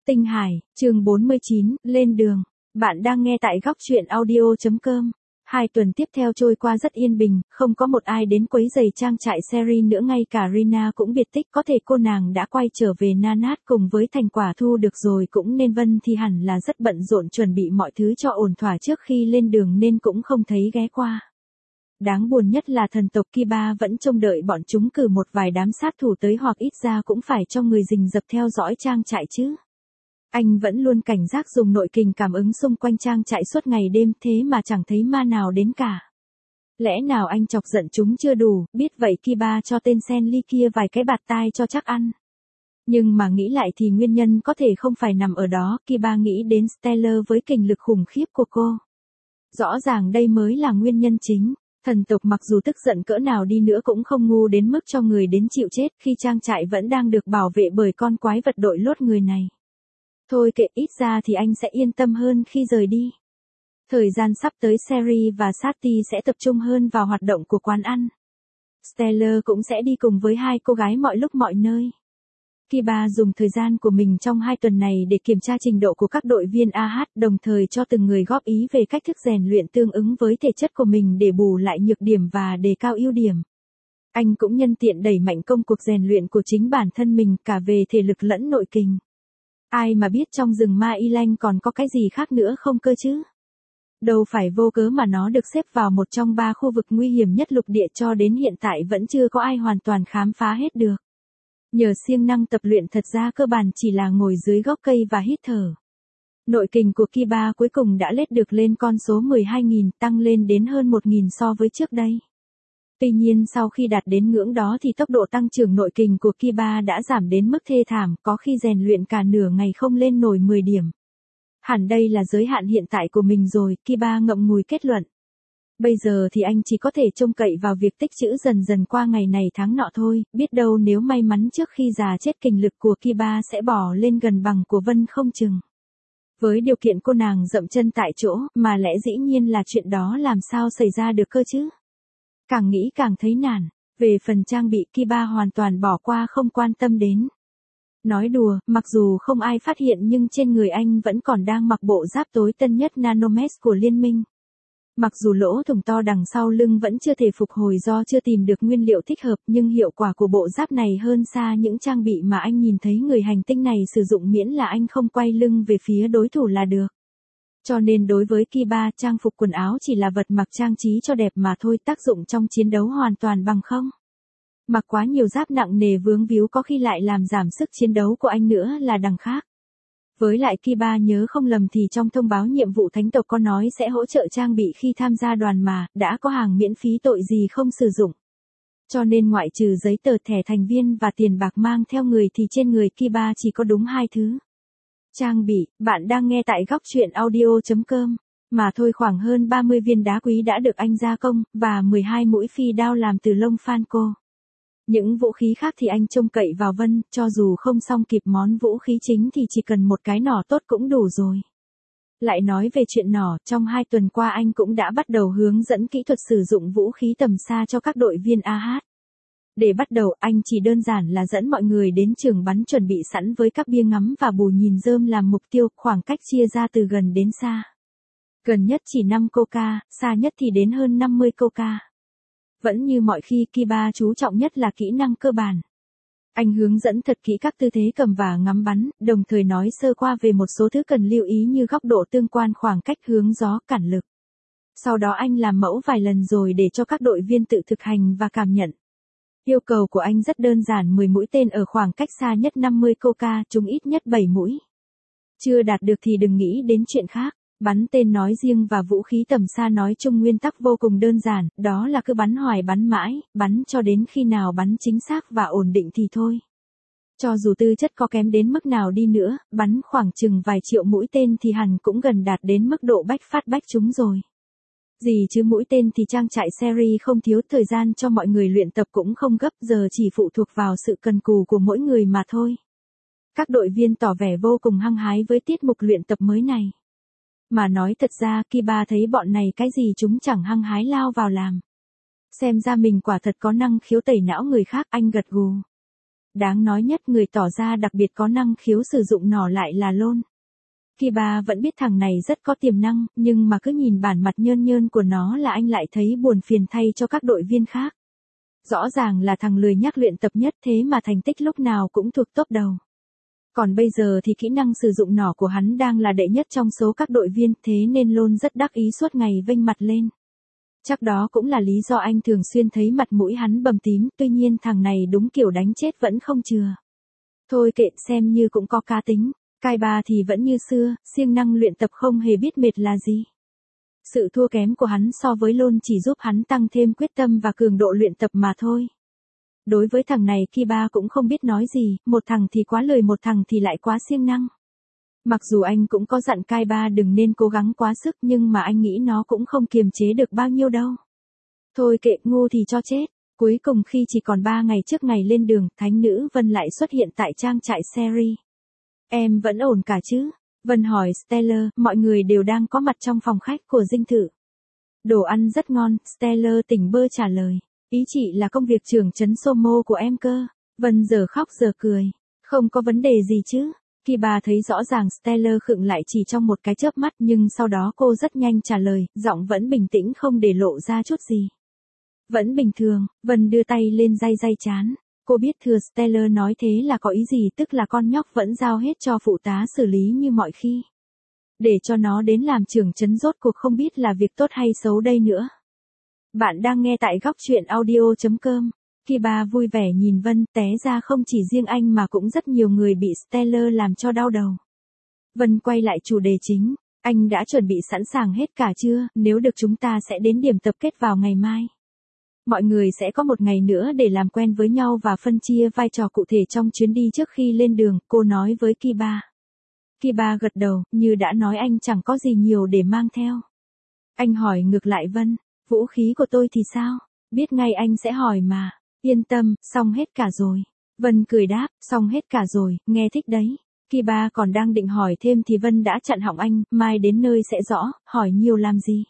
Tinh Hải, chương 49, lên đường. Bạn đang nghe tại góc truyện audio.com. 2 tuần tiếp theo trôi qua rất yên bình, không có một ai đến quấy rầy trang trại Seri nữa, ngay cả Rina cũng biệt tích, có thể cô nàng đã quay trở về Nanat cùng với thành quả thu được rồi, cũng nên Vân thì hẳn là rất bận rộn chuẩn bị mọi thứ cho ổn thỏa trước khi lên đường nên cũng không thấy ghé qua. Đáng buồn nhất là thần tộc Kiba vẫn trông đợi bọn chúng cử một vài đám sát thủ tới, hoặc ít ra cũng phải cho người rình rập theo dõi trang trại chứ. Anh vẫn luôn cảnh giác dùng nội kình cảm ứng xung quanh trang trại suốt ngày đêm, thế mà chẳng thấy ma nào đến cả. Lẽ nào anh chọc giận chúng chưa đủ, biết vậy Kiba cho tên Senli kia vài cái bạt tai cho chắc ăn. Nhưng mà nghĩ lại thì nguyên nhân có thể không phải nằm ở đó, Kiba nghĩ đến Stellar với kình lực khủng khiếp của cô. Rõ ràng đây mới là nguyên nhân chính. Thần tộc mặc dù tức giận cỡ nào đi nữa cũng không ngu đến mức cho người đến chịu chết khi trang trại vẫn đang được bảo vệ bởi con quái vật đội lốt người này. Thôi kệ, ít ra thì anh sẽ yên tâm hơn khi rời đi. Thời gian sắp tới Seri và Sati sẽ tập trung hơn vào hoạt động của quán ăn. Stellar cũng sẽ đi cùng với 2 cô gái mọi lúc mọi nơi. Kiba dùng thời gian của mình trong 2 tuần này để kiểm tra trình độ của các đội viên AH, đồng thời cho từng người góp ý về cách thức rèn luyện tương ứng với thể chất của mình để bù lại nhược điểm và đề cao ưu điểm. Anh cũng nhân tiện đẩy mạnh công cuộc rèn luyện của chính bản thân mình, cả về thể lực lẫn nội kình. Ai mà biết trong rừng Ma Y Lanh còn có cái gì khác nữa không cơ chứ? Đâu phải vô cớ mà nó được xếp vào một trong 3 khu vực nguy hiểm nhất lục địa, cho đến hiện tại vẫn chưa có ai hoàn toàn khám phá hết được. Nhờ siêng năng tập luyện, thật ra cơ bản chỉ là ngồi dưới gốc cây và hít thở. Nội kình của Kiba cuối cùng đã lết được lên con số 12.000, tăng lên đến hơn 1.000 so với trước đây. Tuy nhiên sau khi đạt đến ngưỡng đó thì tốc độ tăng trưởng nội kình của Kiba đã giảm đến mức thê thảm, có khi rèn luyện cả nửa ngày không lên nổi 10 điểm. Hẳn đây là giới hạn hiện tại của mình rồi, Kiba ngậm ngùi kết luận. Bây giờ thì anh chỉ có thể trông cậy vào việc tích trữ dần dần qua ngày này tháng nọ thôi, biết đâu nếu may mắn trước khi già chết kình lực của Kiba sẽ bỏ lên gần bằng của Vân không chừng. Với điều kiện cô nàng dậm chân tại chỗ, mà lẽ dĩ nhiên là chuyện đó làm sao xảy ra được cơ chứ? Càng nghĩ càng thấy nản. Về phần trang bị, Kiba hoàn toàn bỏ qua không quan tâm đến. Nói đùa, mặc dù không ai phát hiện nhưng trên người anh vẫn còn đang mặc bộ giáp tối tân nhất Nanomesh của liên minh. Mặc dù lỗ thủng to đằng sau lưng vẫn chưa thể phục hồi do chưa tìm được nguyên liệu thích hợp, nhưng hiệu quả của bộ giáp này hơn xa những trang bị mà anh nhìn thấy người hành tinh này sử dụng, miễn là anh không quay lưng về phía đối thủ là được. Cho nên đối với Kiba, trang phục quần áo chỉ là vật mặc trang trí cho đẹp mà thôi, tác dụng trong chiến đấu hoàn toàn bằng không. Mặc quá nhiều giáp nặng nề vướng víu có khi lại làm giảm sức chiến đấu của anh nữa là đằng khác. Với lại Kiba nhớ không lầm thì trong thông báo nhiệm vụ thánh tộc có nói sẽ hỗ trợ trang bị khi tham gia đoàn mà, đã có hàng miễn phí tội gì không sử dụng. Cho nên ngoại trừ giấy tờ thẻ thành viên và tiền bạc mang theo người thì trên người Kiba chỉ có đúng 2 thứ. Trang bị, bạn đang nghe tại góc truyện audio.com. Mà thôi, khoảng hơn 30 viên đá quý đã được anh gia công, và 12 mũi phi đao làm từ lông Falco. Những vũ khí khác thì anh trông cậy vào Vân, cho dù không xong kịp món vũ khí chính thì chỉ cần một cái nỏ tốt cũng đủ rồi. Lại nói về chuyện nỏ, trong 2 tuần qua anh cũng đã bắt đầu hướng dẫn kỹ thuật sử dụng vũ khí tầm xa cho các đội viên AH. Để bắt đầu, anh chỉ đơn giản là dẫn mọi người đến trường bắn chuẩn bị sẵn với các bia ngắm và bù nhìn rơm làm mục tiêu, khoảng cách chia ra từ gần đến xa. Gần nhất chỉ 5 coca, xa nhất thì đến hơn 50 coca. Vẫn như mọi khi, Kiba chú trọng nhất là kỹ năng cơ bản. Anh hướng dẫn thật kỹ các tư thế cầm và ngắm bắn, đồng thời nói sơ qua về một số thứ cần lưu ý như góc độ tương quan, khoảng cách, hướng gió, cản lực. Sau đó anh làm mẫu vài lần rồi để cho các đội viên tự thực hành và cảm nhận. Yêu cầu của anh rất đơn giản, 10 mũi tên ở khoảng cách xa nhất 50 coca, trúng ít nhất 7 mũi. Chưa đạt được thì đừng nghĩ đến chuyện khác. Bắn tên nói riêng và vũ khí tầm xa nói chung nguyên tắc vô cùng đơn giản, đó là cứ bắn hoài bắn mãi, bắn cho đến khi nào bắn chính xác và ổn định thì thôi. Cho dù tư chất có kém đến mức nào đi nữa, bắn khoảng chừng vài triệu mũi tên thì hẳn cũng gần đạt đến mức độ bách phát bách trúng rồi. Gì chứ mũi tên thì trang trại Seri không thiếu, thời gian cho mọi người luyện tập cũng không gấp, giờ chỉ phụ thuộc vào sự cần cù của mỗi người mà thôi. Các đội viên tỏ vẻ vô cùng hăng hái với tiết mục luyện tập mới này. Mà nói thật ra, Kiba thấy bọn này cái gì chúng chẳng hăng hái lao vào làm. Xem ra mình quả thật có năng khiếu tẩy não người khác, anh gật gù. Đáng nói nhất người tỏ ra đặc biệt có năng khiếu sử dụng nỏ lại là Lôn. Kiba vẫn biết thằng này rất có tiềm năng, nhưng mà cứ nhìn bản mặt nhơn nhơn của nó là anh lại thấy buồn phiền thay cho các đội viên khác. Rõ ràng là thằng lười nhác luyện tập nhất thế mà thành tích lúc nào cũng thuộc top đầu. Còn bây giờ thì kỹ năng sử dụng nỏ của hắn đang là đệ nhất trong số các đội viên, thế nên Lôn rất đắc ý suốt ngày vênh mặt lên. Chắc đó cũng là lý do anh thường xuyên thấy mặt mũi hắn bầm tím, tuy nhiên thằng này đúng kiểu đánh chết vẫn không chừa. Thôi kệ, xem như cũng có cá tính. Kaiba thì vẫn như xưa, siêng năng luyện tập không hề biết mệt là gì. Sự thua kém của hắn so với Lôn chỉ giúp hắn tăng thêm quyết tâm và cường độ luyện tập mà thôi. Đối với thằng này Kiba cũng không biết nói gì, một thằng thì quá lười, một thằng thì lại quá siêng năng. Mặc dù anh cũng có dặn Kaiba đừng nên cố gắng quá sức, nhưng mà anh nghĩ nó cũng không kiềm chế được bao nhiêu đâu. Thôi kệ, ngu thì cho chết. Cuối cùng khi chỉ còn 3 ngày trước ngày lên đường, thánh nữ Vân lại xuất hiện tại trang trại Seri. Em vẫn ổn cả chứ? Vân hỏi Stellar, mọi người đều đang có mặt trong phòng khách của dinh thự. Đồ ăn rất ngon, Stellar tỉnh bơ trả lời. Ý chị là công việc trưởng trấn Somo của em cơ. Vân giờ khóc giờ cười. Không có vấn đề gì chứ? Kiba thấy rõ ràng Stellar khựng lại chỉ trong một cái chớp mắt, nhưng sau đó cô rất nhanh trả lời, giọng vẫn bình tĩnh không để lộ ra chút gì. Vẫn bình thường. Vân đưa tay lên day trán. Cô biết thừa Stellar nói thế là có ý gì, tức là con nhóc vẫn giao hết cho phụ tá xử lý như mọi khi. Để cho nó đến làm trưởng trấn rốt cuộc không biết là việc tốt hay xấu đây nữa. Bạn đang nghe tại góc truyện audio.com. Kiba vui vẻ nhìn Vân, té ra không chỉ riêng anh mà cũng rất nhiều người bị Stellar làm cho đau đầu. Vân quay lại chủ đề chính. Anh đã chuẩn bị sẵn sàng hết cả chưa? Nếu được chúng ta sẽ đến điểm tập kết vào ngày mai. Mọi người sẽ có một ngày nữa để làm quen với nhau và phân chia vai trò cụ thể trong chuyến đi trước khi lên đường, cô nói với Kiba. Kiba gật đầu, như đã nói anh chẳng có gì nhiều để mang theo. Anh hỏi ngược lại Vân, vũ khí của tôi thì sao? Biết ngay anh sẽ hỏi mà. Yên tâm, xong hết cả rồi. Vân cười đáp, xong hết cả rồi, nghe thích đấy. Kiba còn đang định hỏi thêm thì Vân đã chặn họng anh, mai đến nơi sẽ rõ, hỏi nhiều làm gì.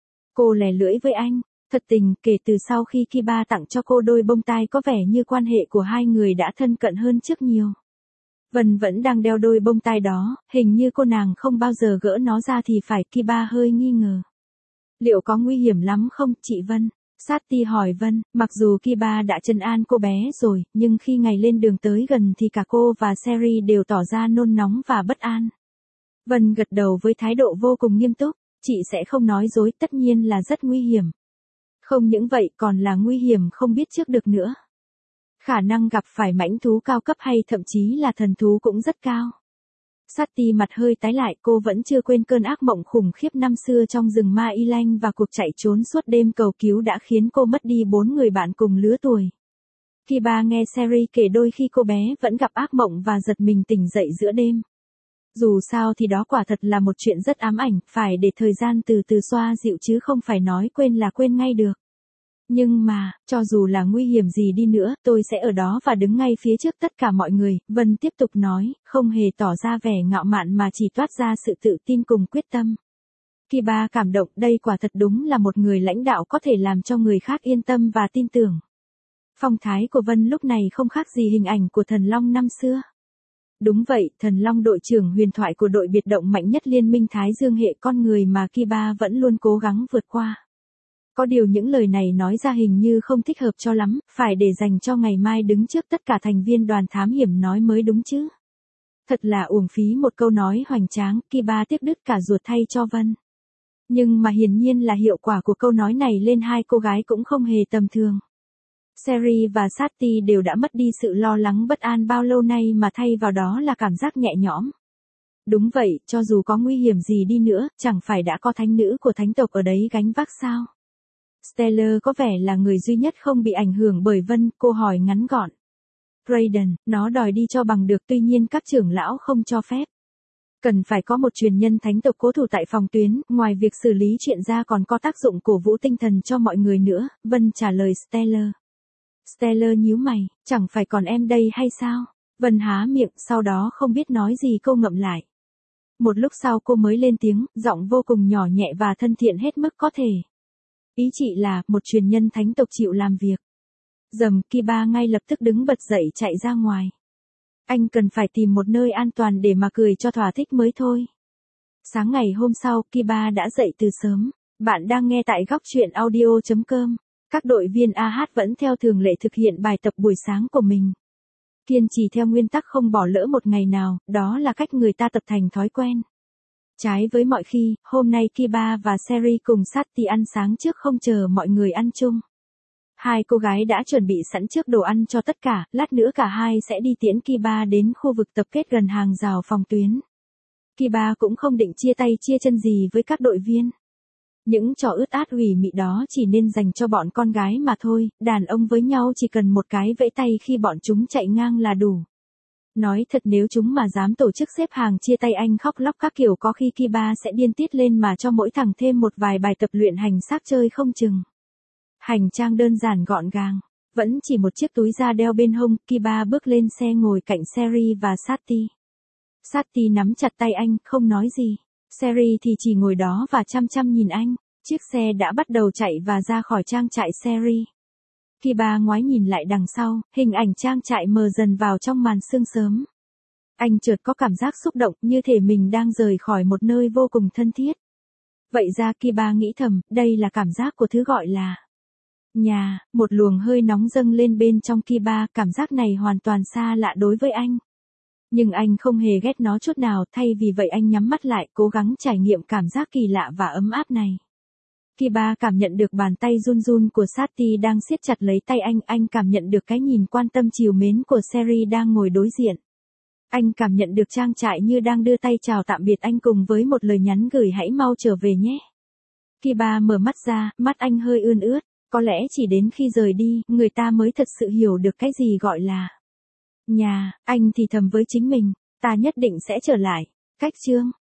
Cô lè lưỡi với anh. Thật tình, kể từ sau khi Kiba tặng cho cô đôi bông tai có vẻ như quan hệ của hai người đã thân cận hơn trước nhiều. Vân vẫn đang đeo đôi bông tai đó, hình như cô nàng không bao giờ gỡ nó ra thì phải. Kiba hơi nghi ngờ. Liệu có nguy hiểm lắm không, chị Vân? Sati hỏi Vân, mặc dù Kiba đã trấn an cô bé rồi, nhưng khi ngày lên đường tới gần thì cả cô và Seri đều tỏ ra nôn nóng và bất an. Vân gật đầu với thái độ vô cùng nghiêm túc, chị sẽ không nói dối, tất nhiên là rất nguy hiểm. Không những vậy còn là nguy hiểm không biết trước được nữa. Khả năng gặp phải mãnh thú cao cấp hay thậm chí là thần thú cũng rất cao. Sati mặt hơi tái lại, cô vẫn chưa quên cơn ác mộng khủng khiếp năm xưa trong rừng Ma Y Lanh và cuộc chạy trốn suốt đêm cầu cứu đã khiến cô mất đi 4 người bạn cùng lứa tuổi. Kiba nghe Seri kể đôi khi cô bé vẫn gặp ác mộng và giật mình tỉnh dậy giữa đêm. Dù sao thì đó quả thật là một chuyện rất ám ảnh, phải để thời gian từ từ xoa dịu chứ không phải nói quên là quên ngay được. Nhưng mà, cho dù là nguy hiểm gì đi nữa, tôi sẽ ở đó và đứng ngay phía trước tất cả mọi người, Vân tiếp tục nói, không hề tỏ ra vẻ ngạo mạn mà chỉ toát ra sự tự tin cùng quyết tâm. Kiba cảm động, đây quả thật đúng là một người lãnh đạo có thể làm cho người khác yên tâm và tin tưởng. Phong thái của Vân lúc này không khác gì hình ảnh của thần long năm xưa. Đúng vậy, thần long đội trưởng huyền thoại của đội biệt động mạnh nhất liên minh Thái Dương hệ con người mà Kiba vẫn luôn cố gắng vượt qua. Có điều những lời này nói ra hình như không thích hợp cho lắm, phải để dành cho ngày mai đứng trước tất cả thành viên đoàn thám hiểm nói mới đúng chứ. Thật là uổng phí một câu nói hoành tráng, Kiba tiếc đứt cả ruột thay cho Vân. Nhưng mà hiển nhiên là hiệu quả của câu nói này lên hai cô gái cũng không hề tầm thường. Seri và Sati đều đã mất đi sự lo lắng bất an bao lâu nay mà thay vào đó là cảm giác nhẹ nhõm. Đúng vậy, cho dù có nguy hiểm gì đi nữa, chẳng phải đã có thánh nữ của thánh tộc ở đấy gánh vác sao? Stellar có vẻ là người duy nhất không bị ảnh hưởng bởi Vân, cô hỏi ngắn gọn. Raiden, nó đòi đi cho bằng được, tuy nhiên các trưởng lão không cho phép. Cần phải có một truyền nhân thánh tộc cố thủ tại phòng tuyến, ngoài việc xử lý chuyện ra còn có tác dụng cổ vũ tinh thần cho mọi người nữa, Vân trả lời Stellar. Stellar nhíu mày, chẳng phải còn em đây hay sao? Vân há miệng, sau đó không biết nói gì cô ngậm lại. Một lúc sau cô mới lên tiếng, giọng vô cùng nhỏ nhẹ và thân thiện hết mức có thể. Ý chị là, một truyền nhân thánh tộc chịu làm việc. Dầm, Kiba ngay lập tức đứng bật dậy chạy ra ngoài. Anh cần phải tìm một nơi an toàn để mà cười cho thỏa thích mới thôi. Sáng ngày hôm sau, Kiba đã dậy từ sớm. Bạn đang nghe tại góc truyện audio.com. Các đội viên AH vẫn theo thường lệ thực hiện bài tập buổi sáng của mình. Kiên trì theo nguyên tắc không bỏ lỡ một ngày nào, đó là cách người ta tập thành thói quen. Trái với mọi khi, hôm nay Kiba và Seri cùng Sati ăn sáng trước không chờ mọi người ăn chung. Hai cô gái đã chuẩn bị sẵn trước đồ ăn cho tất cả, lát nữa cả hai sẽ đi tiễn Kiba đến khu vực tập kết gần hàng rào phòng tuyến. Kiba cũng không định chia tay chia chân gì với các đội viên. Những trò ướt át ủy mị đó chỉ nên dành cho bọn con gái mà thôi, đàn ông với nhau chỉ cần một cái vẫy tay khi bọn chúng chạy ngang là đủ. Nói thật nếu chúng mà dám tổ chức xếp hàng chia tay anh khóc lóc các kiểu có khi Kiba sẽ điên tiết lên mà cho mỗi thằng thêm một vài bài tập luyện hành xác chơi không chừng. Hành trang đơn giản gọn gàng, vẫn chỉ một chiếc túi da đeo bên hông, Kiba bước lên xe ngồi cạnh Seri và Sati. Sati nắm chặt tay anh, không nói gì. Seri thì chỉ ngồi đó và chăm chăm nhìn anh. Chiếc xe đã bắt đầu chạy và ra khỏi trang trại Seri. Kiba ngoái nhìn lại đằng sau, hình ảnh trang trại mờ dần vào trong màn sương sớm. Anh chợt có cảm giác xúc động như thể mình đang rời khỏi một nơi vô cùng thân thiết. Vậy ra Kiba nghĩ thầm, đây là cảm giác của thứ gọi là nhà. Một luồng hơi nóng dâng lên bên trong Kiba, cảm giác này hoàn toàn xa lạ đối với anh. Nhưng anh không hề ghét nó chút nào, thay vì vậy anh nhắm mắt lại, cố gắng trải nghiệm cảm giác kỳ lạ và ấm áp này. Kiba cảm nhận được bàn tay run run của Sati đang siết chặt lấy tay anh cảm nhận được cái nhìn quan tâm trìu mến của Seri đang ngồi đối diện. Anh cảm nhận được trang trại như đang đưa tay chào tạm biệt anh cùng với một lời nhắn gửi hãy mau trở về nhé. Kiba mở mắt ra, mắt anh hơi ươn ướt, có lẽ chỉ đến khi rời đi, người ta mới thật sự hiểu được cái gì gọi là nhà. Anh thì thầm với chính mình, ta nhất định sẽ trở lại. Cách chương